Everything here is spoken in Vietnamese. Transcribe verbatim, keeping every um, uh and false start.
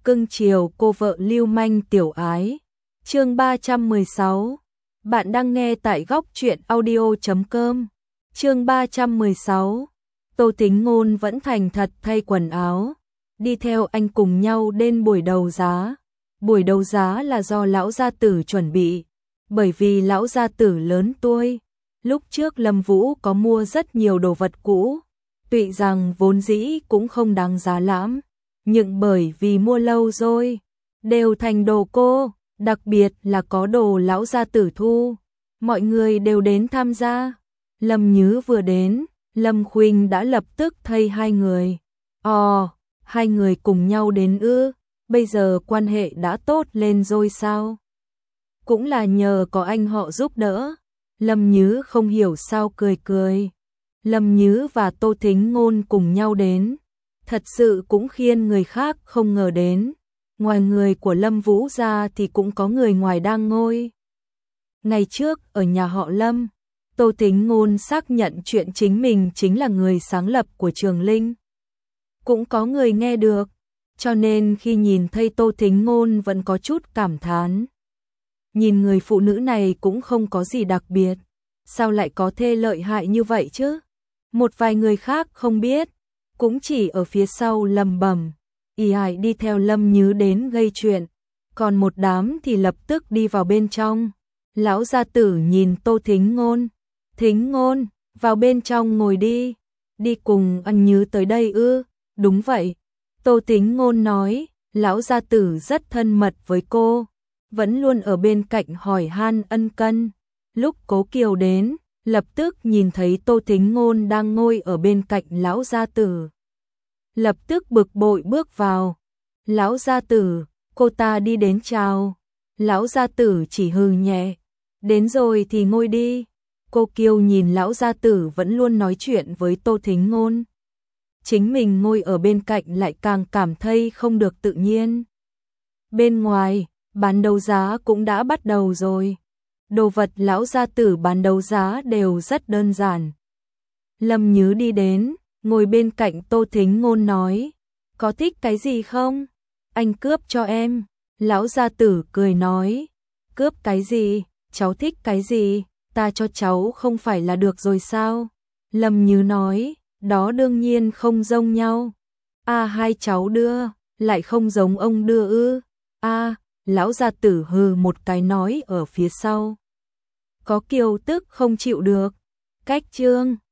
cưng chiều cô vợ lưu manh tiểu ái. Chương ba trăm mười sáu. Bạn đang nghe tại góc truyện audio chấm com. Chương ba trăm mười sáu. Tô Tính Ngôn vẫn thành thật thay quần áo, đi theo anh cùng nhau đến buổi đấu giá. Buổi đấu giá là do lão gia tử chuẩn bị, bởi vì lão gia tử lớn tuổi. Lúc trước Lâm Vũ có mua rất nhiều đồ vật cũ, tuy rằng vốn dĩ cũng không đáng giá lắm, nhưng bởi vì mua lâu rồi, đều thành đồ cô, đặc biệt là có đồ lão gia tử thu, mọi người đều đến tham gia. Lâm Nhứ vừa đến, Lâm Khuynh đã lập tức thay hai người. Ồ, hai người cùng nhau đến ư, bây giờ quan hệ đã tốt lên rồi sao? Cũng là nhờ có anh họ giúp đỡ. Lâm Nhứ không hiểu sao cười cười. Lâm Nhứ và Tô Thính Ngôn cùng nhau đến, thật sự cũng khiến người khác không ngờ đến. Ngoài người của Lâm Vũ ra thì cũng có người ngoài đang ngồi. Ngày trước ở nhà họ Lâm, Tô Thính Ngôn xác nhận chuyện chính mình chính là người sáng lập của Trường Linh. Cũng có người nghe được, cho nên khi nhìn thấy Tô Thính Ngôn vẫn có chút cảm thán. Nhìn người phụ nữ này cũng không có gì đặc biệt, sao lại có thể lợi hại như vậy chứ? Một vài người khác không biết, cũng chỉ ở phía sau lầm bầm, y hại đi theo Lâm Nhứ đến gây chuyện, còn một đám thì lập tức đi vào bên trong. Lão gia tử nhìn Tô Thính Ngôn, Thính Ngôn, vào bên trong ngồi đi, đi cùng anh Nhứ tới đây ư? Đúng vậy, Tô Thính Ngôn nói, lão gia tử rất thân mật với cô, vẫn luôn ở bên cạnh hỏi han ân cần. Lúc Cố Kiều đến, lập tức nhìn thấy Tô Thính Ngôn đang ngồi ở bên cạnh lão gia tử. Lập tức bực bội bước vào. Lão gia tử, cô ta đi đến chào. Lão gia tử chỉ hừ nhẹ. Đến rồi thì ngồi đi. Cô Kiều nhìn lão gia tử vẫn luôn nói chuyện với Tô Thính Ngôn. Chính mình ngồi ở bên cạnh lại càng cảm thấy không được tự nhiên. Bên ngoài, bán đấu giá cũng đã bắt đầu rồi. Đồ vật lão gia tử bán đấu giá đều rất đơn giản. Lâm Nhứ đi đến, ngồi bên cạnh Tô Thính Ngôn nói, có thích cái gì không? Anh cướp cho em. Lão gia tử cười nói, cướp cái gì? Cháu thích cái gì? Ta cho cháu không phải là được rồi sao? Lâm Nhứ nói, đó đương nhiên không giống nhau. A hai cháu đưa, lại không giống ông đưa ư? A, lão gia tử hừ một cái nói ở phía sau. Có Kiều tức không chịu được. Cách trương,